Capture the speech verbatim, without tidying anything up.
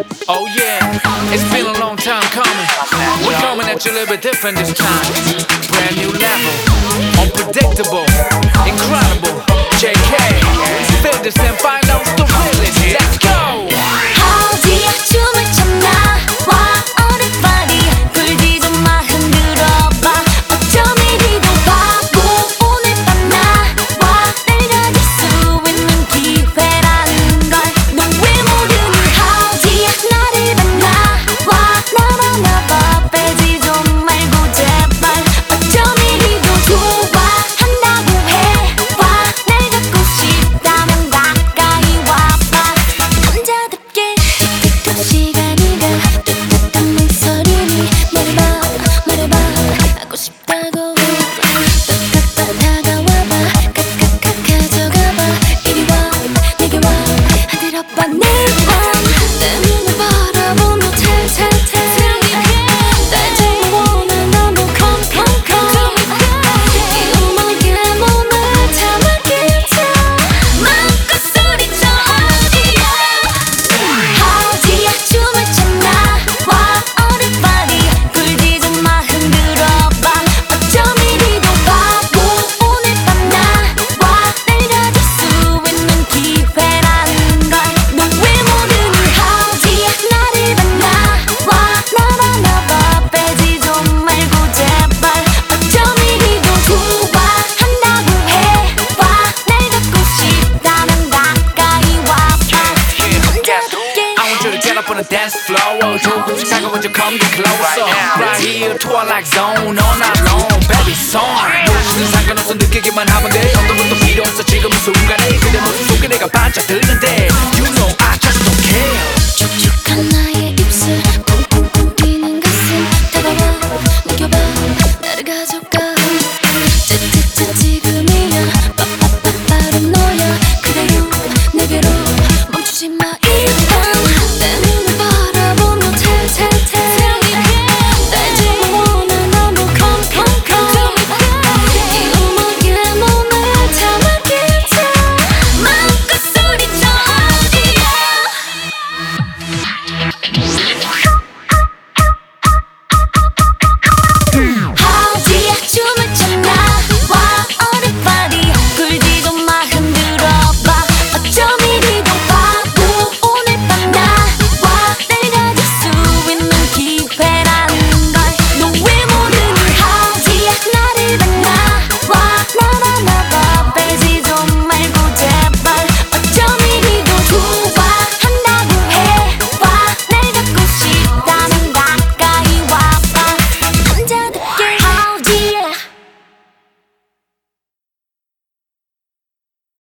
Oh yeah, it's been a long time coming. We're coming at you a little bit different this time. Brand new level, unpredictable, incredible. J K, feel this and find out the realest. Let's go. 어디야 춤을 췄나 와 어른발이 불지 좀 마 흔들어봐 어쩜 이리도 바보 오늘 밤 나와 내려줄 수 있는 기회라는 걸 넌 왜 모르니 어디야 나를 만나와 나만 나봐 빼지 좀 말고 제발 어쩜 이리도 좋아한다고 해와 날 갖고 싶다면 가까이 와봐 남자답게 시간이 가 뚜렷한 목소리니 말해봐 말해봐 하고 싶다고 딱 다가와봐 깍깍깍 가져가봐 이리 와 내게 와 들어봐 내 눈을 바라보며 찰찰찰 날 정말 원해 너무 컴컴컴 이 음악에 몸을 참았겠죠 마음껏 소리쳐 어디야 어디야 춤을 췄나 와 어른발이 불지 좀 마 흔들어봐 어쩜 이리도 바보 오늘 밤 나와 내려줄 수 있는 기회라는 걸 넌 왜 모르니 어디야 나를 만나와 나만 나봐 빼지 좀 말고 제발 어쩜 이리도 좋아한다고 해와 날 갖고 싶다면 가까이 와봐 남자답게 I want you to get up on the dance floor. 조금씩 다가오죠, come get closer. Right here, twilight zone, all night long, baby song. 무엇이든 상관없어 느끼기만 하면 돼. 어떤 것도 필요 없어 지금 이 순간에 그대 모습 속에 내가 반짝드는데. You know I just